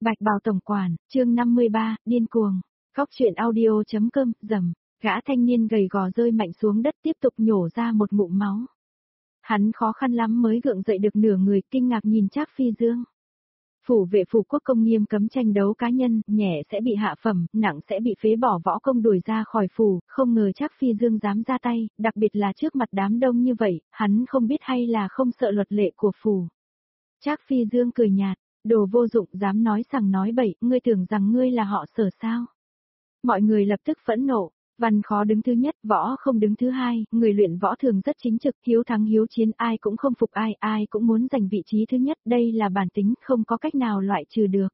Bạch Bào tổng quản, chương 53, điên cuồng. Cóc truyện audio.com, rầm, gã thanh niên gầy gò rơi mạnh xuống đất tiếp tục nhổ ra một ngụm máu. Hắn khó khăn lắm mới gượng dậy được nửa người, kinh ngạc nhìn Trác Phi Dương. Phủ vệ phủ quốc công nghiêm cấm tranh đấu cá nhân, nhẹ sẽ bị hạ phẩm, nặng sẽ bị phế bỏ võ công đuổi ra khỏi phủ, không ngờ Trác Phi Dương dám ra tay, đặc biệt là trước mặt đám đông như vậy, hắn không biết hay là không sợ luật lệ của phủ. Trác Phi Dương cười nhạt, đồ vô dụng dám nói sằng nói bậy, ngươi tưởng rằng ngươi là họ Sở sao? Mọi người lập tức phẫn nộ. Văn khó đứng thứ nhất, võ không đứng thứ hai, người luyện võ thường rất chính trực, hiếu thắng hiếu chiến, ai cũng không phục ai, ai cũng muốn giành vị trí thứ nhất, đây là bản tính, không có cách nào loại trừ được.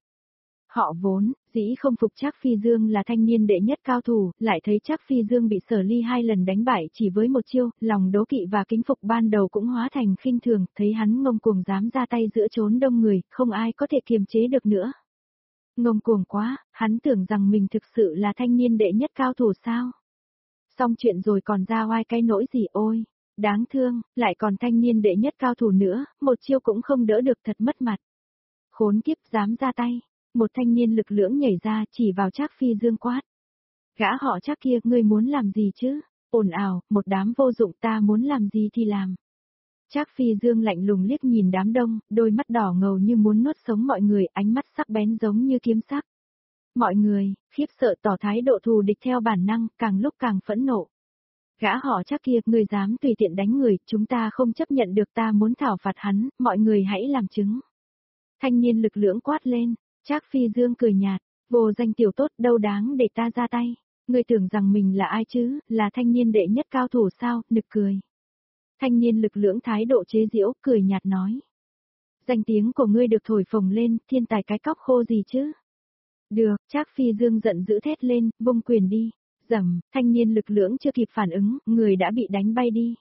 Họ vốn, dĩ không phục Trác Phi Dương là thanh niên đệ nhất cao thủ, lại thấy Trác Phi Dương bị Sở Ly 2 lần đánh bại chỉ với một chiêu, lòng đố kỵ và kính phục ban đầu cũng hóa thành khinh thường, thấy hắn ngông cuồng dám ra tay giữa chốn đông người, không ai có thể kiềm chế được nữa. Ngông cuồng quá, hắn tưởng rằng mình thực sự là thanh niên đệ nhất cao thủ sao? Xong chuyện rồi còn ra oai cái nỗi gì ôi, đáng thương, lại còn thanh niên đệ nhất cao thủ nữa, một chiêu cũng không đỡ được thật mất mặt. Khốn kiếp dám ra tay, một thanh niên lực lưỡng nhảy ra chỉ vào Trác Phi Dương quát. Gã họ Trác kia, ngươi muốn làm gì chứ? Ồn ào, một đám vô dụng ta muốn làm gì thì làm. Trác Phi Dương lạnh lùng liếc nhìn đám đông, đôi mắt đỏ ngầu như muốn nuốt sống mọi người, ánh mắt sắc bén giống như kiếm sắc. Mọi người, khiếp sợ tỏ thái độ thù địch theo bản năng, càng lúc càng phẫn nộ. Gã họ Trác kia, ngươi dám tùy tiện đánh người, chúng ta không chấp nhận được, ta muốn thảo phạt hắn, mọi người hãy làm chứng. Thanh niên lực lưỡng quát lên, Trác Phi Dương cười nhạt, vô danh tiểu tốt đâu đáng để ta ra tay, ngươi tưởng rằng mình là ai chứ, là thanh niên đệ nhất cao thủ sao, nực cười. Thanh niên lực lưỡng thái độ chế giễu, cười nhạt nói. Danh tiếng của ngươi được thổi phồng lên, thiên tài cái cóc khô gì chứ? Được, Trác Phi Dương giận dữ thét lên, vung quyền đi. Rầm, thanh niên lực lưỡng chưa kịp phản ứng, người đã bị đánh bay đi.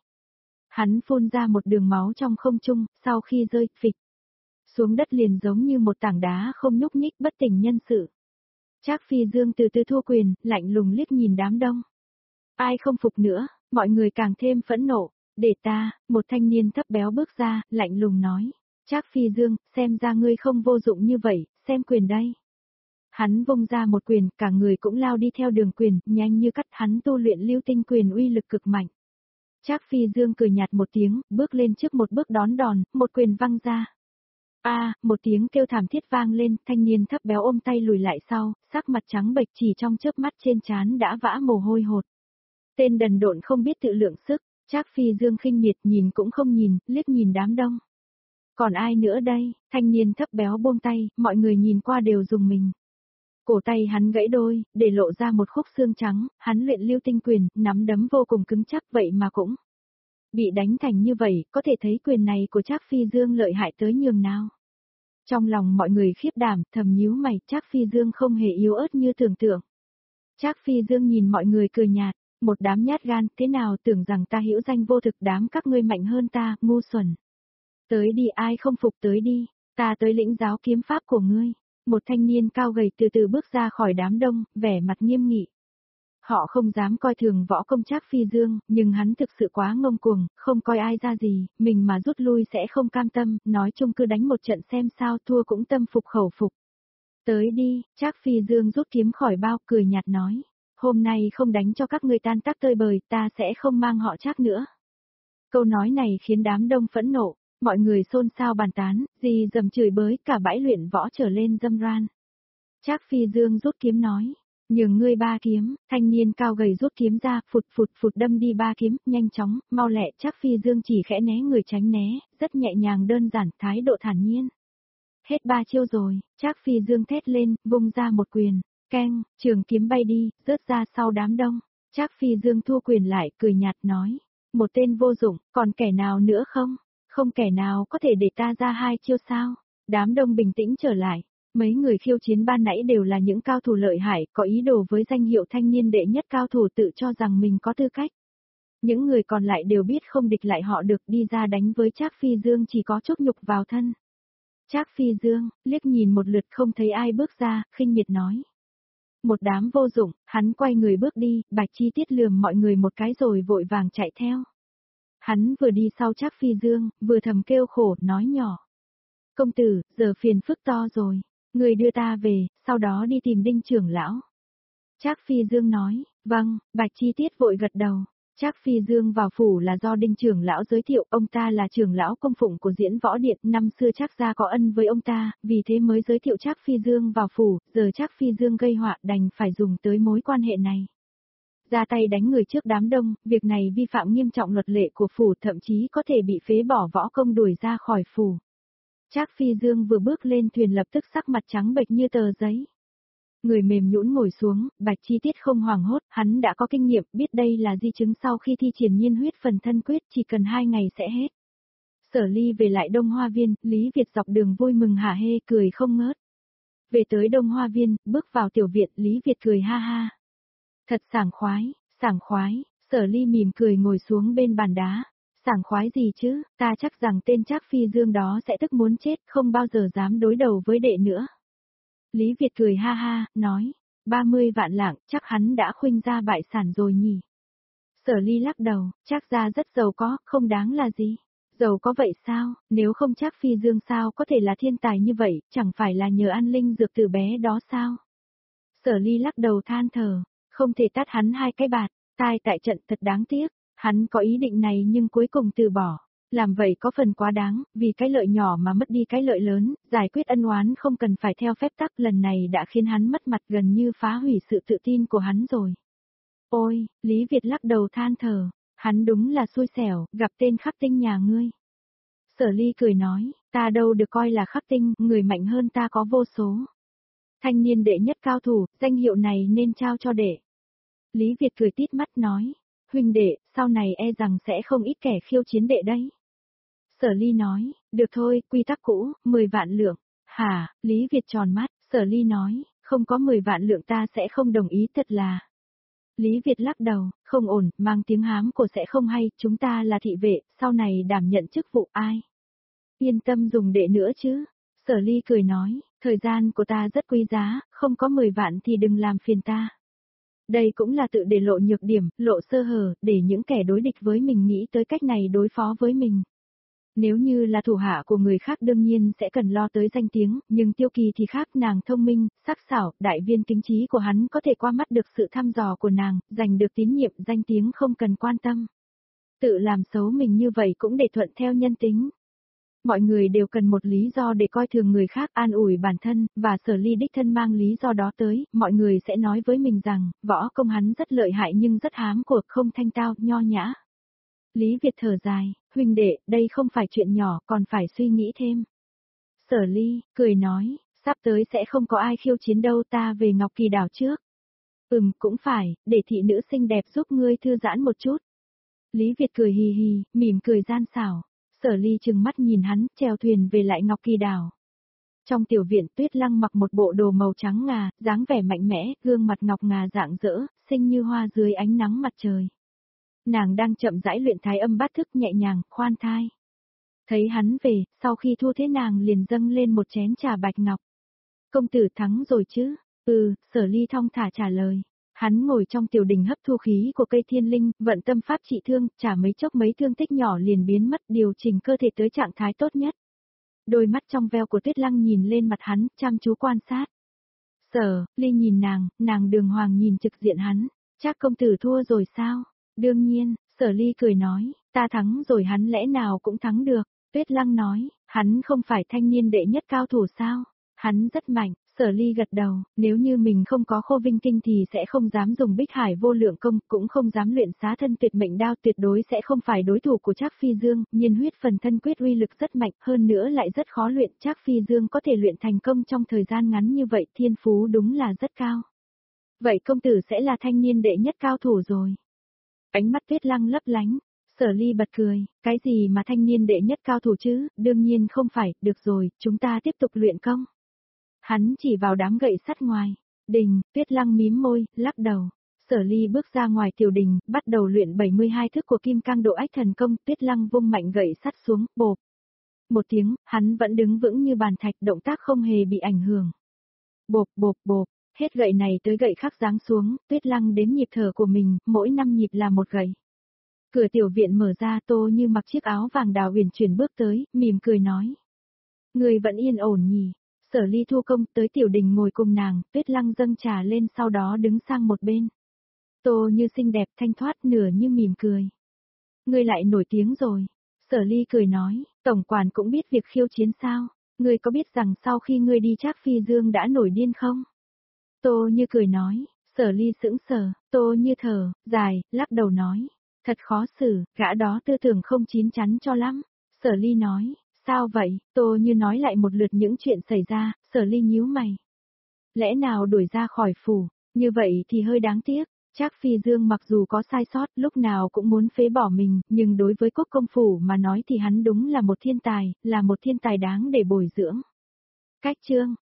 Hắn phun ra một đường máu trong không trung, sau khi rơi, phịch. Xuống đất liền giống như một tảng đá không nhúc nhích bất tỉnh nhân sự. Trác Phi Dương từ từ thua quyền, lạnh lùng liếc nhìn đám đông. Ai không phục nữa, mọi người càng thêm phẫn nộ. Để ta, một thanh niên thấp béo bước ra, lạnh lùng nói. Trác Phi Dương, xem ra ngươi không vô dụng như vậy, xem quyền đây. Hắn vung ra một quyền, cả người cũng lao đi theo đường quyền, nhanh như cắt, hắn tu luyện lưu tinh quyền uy lực cực mạnh. Trác Phi Dương cười nhạt một tiếng, bước lên trước một bước đón đòn, một quyền văng ra. Một tiếng kêu thảm thiết vang lên, thanh niên thấp béo ôm tay lùi lại sau, sắc mặt trắng bệch chỉ trong chớp mắt trên trán đã vã mồ hôi hột. Tên đần độn không biết tự lượng sức, Trác Phi Dương khinh miệt nhìn cũng không nhìn, liếc nhìn đám đông. Còn ai nữa đây, thanh niên thấp béo buông tay, mọi người nhìn qua đều rùng mình. Cổ tay hắn gãy đôi, để lộ ra một khúc xương trắng, hắn luyện lưu tinh quyền, nắm đấm vô cùng cứng chắc vậy mà cũng bị đánh thành như vậy, có thể thấy quyền này của Trác Phi Dương lợi hại tới nhường nào. Trong lòng mọi người khiếp đảm, thầm nhíu mày, Trác Phi Dương không hề yếu ớt như tưởng tượng. Trác Phi Dương nhìn mọi người cười nhạt, một đám nhát gan, thế nào tưởng rằng ta hữu danh vô thực, đám các ngươi mạnh hơn ta, ngu xuẩn. Tới đi, ai không phục tới đi, ta tới lĩnh giáo kiếm pháp của ngươi. Một thanh niên cao gầy từ từ bước ra khỏi đám đông, vẻ mặt nghiêm nghị. Họ không dám coi thường võ công Trác Phi Dương, nhưng hắn thực sự quá ngông cuồng, không coi ai ra gì, mình mà rút lui sẽ không cam tâm, nói chung cứ đánh một trận xem sao, thua cũng tâm phục khẩu phục. Tới đi, Trác Phi Dương rút kiếm khỏi bao, cười nhạt nói. Hôm nay không đánh cho các ngươi tan tác tơi bời, ta sẽ không mang họ Trác nữa. Câu nói này khiến đám đông phẫn nộ. Mọi người xôn xao bàn tán, gì dầm chửi bới, cả bãi luyện võ trở lên râm ran. Trác Phi Dương rút kiếm nói, nhường ngươi 3 kiếm, thanh niên cao gầy rút kiếm ra, phụt phụt phụt đâm đi 3 kiếm, nhanh chóng, mau lẹ, Trác Phi Dương chỉ khẽ né người tránh né, rất nhẹ nhàng đơn giản, thái độ thản nhiên. Hết 3 chiêu rồi, Trác Phi Dương thét lên, vung ra một quyền, keng, trường kiếm bay đi, rớt ra sau đám đông. Trác Phi Dương thua quyền lại, cười nhạt nói, một tên vô dụng, còn kẻ nào nữa không? Không kẻ nào có thể để ta ra 2 chiêu sao? Đám đông bình tĩnh trở lại. Mấy người khiêu chiến ban nãy đều là những cao thủ lợi hại, có ý đồ với danh hiệu thanh niên đệ nhất cao thủ, tự cho rằng mình có tư cách. Những người còn lại đều biết không địch lại họ được, đi ra đánh với Trác Phi Dương chỉ có chuốc nhục vào thân. Trác Phi Dương, liếc nhìn một lượt không thấy ai bước ra, khinh miệt nói. Một đám vô dụng, hắn quay người bước đi, Bạch Chi Tiết lườm mọi người một cái rồi vội vàng chạy theo. Hắn vừa đi sau Trác Phi Dương, vừa thầm kêu khổ, nói nhỏ. Công tử, giờ phiền phức to rồi. Người đưa ta về, sau đó đi tìm Đinh trưởng lão. Trác Phi Dương nói, vâng, Bạch Chi Tiết vội gật đầu. Trác Phi Dương vào phủ là do Đinh trưởng lão giới thiệu, ông ta là trưởng lão công phụng của Diễn Võ Điện, năm xưa Trác gia có ân với ông ta, vì thế mới giới thiệu Trác Phi Dương vào phủ, giờ Trác Phi Dương gây họa đành phải dùng tới mối quan hệ này. Ra tay đánh người trước đám đông, việc này vi phạm nghiêm trọng luật lệ của phủ, thậm chí có thể bị phế bỏ võ công đuổi ra khỏi phủ. Trác Phi Dương vừa bước lên thuyền lập tức sắc mặt trắng bệch như tờ giấy. Người mềm nhũn ngồi xuống, Bạch Chi Tiết không hoảng hốt, hắn đã có kinh nghiệm, biết đây là di chứng sau khi thi triển nhiên huyết phần thân quyết, chỉ cần 2 ngày sẽ hết. Sở Ly về lại Đông Hoa Viên, Lý Việt dọc đường vui mừng hả hê cười không ngớt. Về tới Đông Hoa Viên, bước vào tiểu viện, Lý Việt cười ha ha. Thật sảng khoái, Sở Ly mỉm cười ngồi xuống bên bàn đá. Sảng khoái gì chứ, ta chắc rằng tên Trác Phi Dương đó sẽ tức muốn chết, không bao giờ dám đối đầu với đệ nữa. Lý Việt cười ha ha, nói, 30 vạn lạng, chắc hắn đã khuynh ra bại sản rồi nhỉ. Sở Ly lắc đầu, Trác gia rất giàu có, không đáng là gì. Giàu có vậy sao, nếu không Trác Phi Dương sao có thể là thiên tài như vậy, chẳng phải là nhờ ăn linh dược từ bé đó sao? Sở Ly lắc đầu than thở, không thể tát hắn 2 cái bạt, tai tại trận thật đáng tiếc, hắn có ý định này nhưng cuối cùng từ bỏ. Làm vậy có phần quá đáng, vì cái lợi nhỏ mà mất đi cái lợi lớn, giải quyết ân oán không cần phải theo phép tắc, lần này đã khiến hắn mất mặt, gần như phá hủy sự tự tin của hắn rồi. Ôi, Lý Việt lắc đầu than thở, hắn đúng là xui xẻo, gặp tên khắc tinh nhà ngươi. Sở Ly cười nói, ta đâu được coi là khắc tinh, người mạnh hơn ta có vô số. Thanh niên đệ nhất cao thủ, danh hiệu này nên trao cho đệ. Lý Việt cười tít mắt nói, huynh đệ, sau này e rằng sẽ không ít kẻ khiêu chiến đệ đấy. Sở Ly nói, được thôi, quy tắc cũ, 10 vạn lượng. Hả, Lý Việt tròn mắt, Sở Ly nói, không có 10 vạn lượng ta sẽ không đồng ý, thật là. Lý Việt lắc đầu, không ổn, mang tiếng hám của sẽ không hay, chúng ta là thị vệ, sau này đảm nhận chức vụ ai. Yên tâm dùng đệ nữa chứ. Sở Ly cười nói, thời gian của ta rất quý giá, không có 10 vạn thì đừng làm phiền ta. Đây cũng là tự để lộ nhược điểm, lộ sơ hở, để những kẻ đối địch với mình nghĩ tới cách này đối phó với mình. Nếu như là thủ hạ của người khác đương nhiên sẽ cần lo tới danh tiếng, nhưng Tiêu Kỳ thì khác, nàng thông minh, sắc sảo, đại viên kính trí của hắn có thể qua mắt được sự thăm dò của nàng, giành được tín nhiệm, danh tiếng không cần quan tâm. Tự làm xấu mình như vậy cũng để thuận theo nhân tính. Mọi người đều cần một lý do để coi thường người khác, an ủi bản thân, và Sở Ly đích thân mang lý do đó tới, mọi người sẽ nói với mình rằng, võ công hắn rất lợi hại nhưng rất hám cuộc, không thanh tao, nho nhã. Lý Việt thở dài, huynh đệ, đây không phải chuyện nhỏ, còn phải suy nghĩ thêm. Sở Ly, cười nói, sắp tới sẽ không có ai khiêu chiến đâu, ta về Ngọc Kỳ đảo trước. Cũng phải, để thị nữ xinh đẹp giúp ngươi thư giãn một chút. Lý Việt cười hì hì, mỉm cười gian xảo. Sở Ly trừng mắt nhìn hắn, chèo thuyền về lại Ngọc Kỳ đảo. Trong tiểu viện, Tuyết Lăng mặc một bộ đồ màu trắng ngà, dáng vẻ mạnh mẽ, gương mặt ngọc ngà rạng rỡ, xinh như hoa dưới ánh nắng mặt trời. Nàng đang chậm rãi luyện thái âm bát thức, nhẹ nhàng, khoan thai. Thấy hắn về, sau khi thu thế nàng liền dâng lên một chén trà bạch ngọc. Công tử thắng rồi chứ? Sở Ly thong thả trả lời. Hắn ngồi trong tiểu đình hấp thu khí của cây thiên linh, vận tâm pháp trị thương, chả mấy chốc mấy thương tích nhỏ liền biến mất, điều chỉnh cơ thể tới trạng thái tốt nhất. Đôi mắt trong veo của Tuyết Lăng nhìn lên mặt hắn, chăm chú quan sát. Sở Ly nhìn nàng đường hoàng nhìn trực diện hắn. Chắc công tử thua rồi sao? Đương nhiên, Sở Ly cười nói, ta thắng rồi, hắn lẽ nào cũng thắng được. Tuyết Lăng nói, hắn không phải thanh niên đệ nhất cao thủ sao? Hắn rất mạnh. Sở Ly gật đầu, nếu như mình không có Khô Vinh Kinh thì sẽ không dám dùng Bích Hải vô lượng công, cũng không dám luyện xá thân tuyệt mệnh đao, tuyệt đối sẽ không phải đối thủ của Trác Phi Dương, nhiên huyết phần thân quyết uy lực rất mạnh, hơn nữa lại rất khó luyện, Trác Phi Dương có thể luyện thành công trong thời gian ngắn như vậy, thiên phú đúng là rất cao. Vậy công tử sẽ là thanh niên đệ nhất cao thủ rồi. Ánh mắt Tuyết Lăng lấp lánh. Sở Ly bật cười, cái gì mà thanh niên đệ nhất cao thủ chứ, đương nhiên không phải, được rồi, chúng ta tiếp tục luyện công. Hắn chỉ vào đám gậy sắt ngoài. Đình, Tuyết Lăng mím môi, lắc đầu. Sở Ly bước ra ngoài tiểu đình, bắt đầu luyện 72 thức của Kim Cang Độ Ách Thần Công, Tuyết Lăng vung mạnh gậy sắt xuống, bộp. Một tiếng, hắn vẫn đứng vững như bàn thạch, động tác không hề bị ảnh hưởng. Bộp bộp bộp, hết gậy này tới gậy khác giáng xuống, Tuyết Lăng đếm nhịp thở của mình, mỗi 5 nhịp là một gậy. Cửa tiểu viện mở ra, Tô Như mặc chiếc áo vàng đào uyển chuyển bước tới, mỉm cười nói. Người vẫn yên ổn nhỉ? Sở Ly thu công tới Tiểu Đình ngồi cùng nàng, Tuyết Lăng dâng trà lên sau đó đứng sang một bên. Tô Như xinh đẹp thanh thoát nửa như mỉm cười. Ngươi lại nổi tiếng rồi. Sở Ly cười nói, tổng quản cũng biết việc khiêu chiến sao, ngươi có biết rằng sau khi ngươi đi Trác Phi Dương đã nổi điên không? Tô Như cười nói, Sở Ly sững sờ, Tô Như thở, dài, lắc đầu nói, thật khó xử, gã đó tư tưởng không chín chắn cho lắm. Sở Ly nói, sao vậy? Tô Như nói lại một lượt những chuyện xảy ra, Sở Ly nhíu mày. Lẽ nào đuổi ra khỏi phủ, như vậy thì hơi đáng tiếc. Trác Phi Dương mặc dù có sai sót, lúc nào cũng muốn phế bỏ mình, nhưng đối với quốc công phủ mà nói thì hắn đúng là một thiên tài đáng để bồi dưỡng. Cách chương